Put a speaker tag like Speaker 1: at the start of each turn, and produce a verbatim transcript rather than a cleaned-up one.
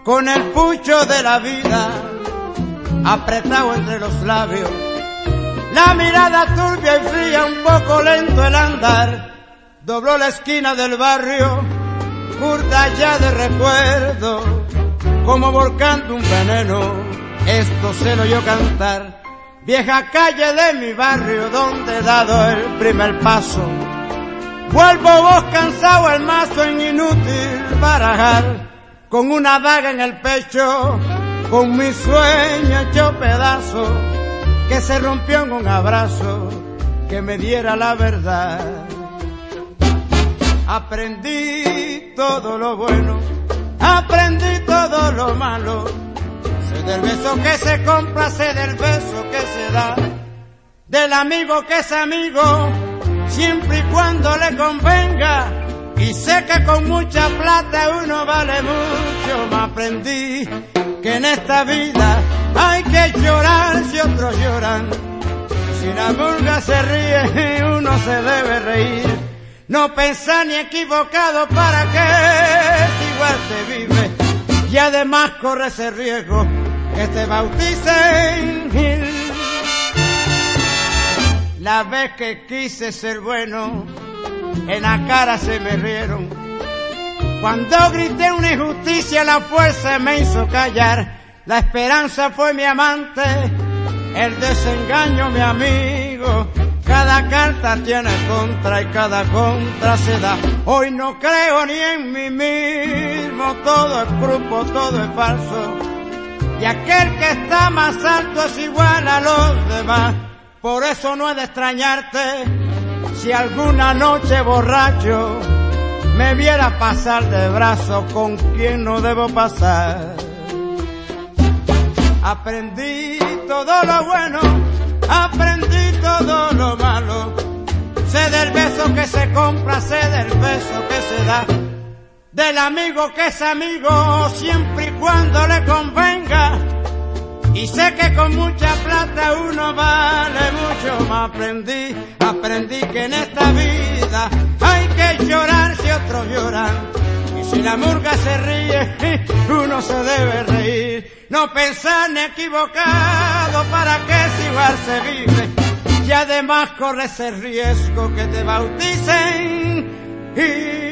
Speaker 1: con el pucho de la vida apretado entre los labios, la mirada turbia y fría, un poco lento el andar, dobló la esquina del barrio, curta ya de recuerdo, como volcando un veneno, esto se lo oyó cantar. Vieja calle de mi barrio donde he dado el primer paso, vuelvo vos cansado el mazo en inútil barajar, con una daga en el pecho, con mi sueño hecho pedazo, que se rompió en un abrazo que me diera la verdad. Aprendí todo lo bueno, aprendí todo lo malo, sé del beso que se compra, sé del beso que se da, del amigo que es amigo, siempre y cuando le convenga, y sé que con mucha plata uno vale mucho. Me aprendí que en esta vida hay que llorar si otros lloran, si la murga se ríe uno se debe reír, no pensar ni equivocado para que si igual se vive, y además corre ese riesgo que te bauticen. La vez que quise ser bueno, en la cara se me rieron. Cuando grité una injusticia, la fuerza me hizo callar. La esperanza fue mi amante, el desengaño mi amigo. Cada carta tiene contra y cada contra se da. Hoy no creo ni en mí mismo, todo es grupo, todo es falso. Y aquel que está más alto es igual a los demás. Por eso no he de extrañarte si alguna noche borracho me viera pasar de brazo con quien no debo pasar. Aprendí todo lo bueno, aprendí todo lo malo, sé del beso que se compra, sé del beso que se da, del amigo que es amigo siempre y cuando le convenga, y sé que con mucha plata uno vale mucho. Me aprendí, aprendí que en esta vida hay que llorar si otros lloran, y si la murga se ríe uno se debe reír, no pensar ni equivocado para que si igual se vive, y además corre ese riesgo que te bauticen y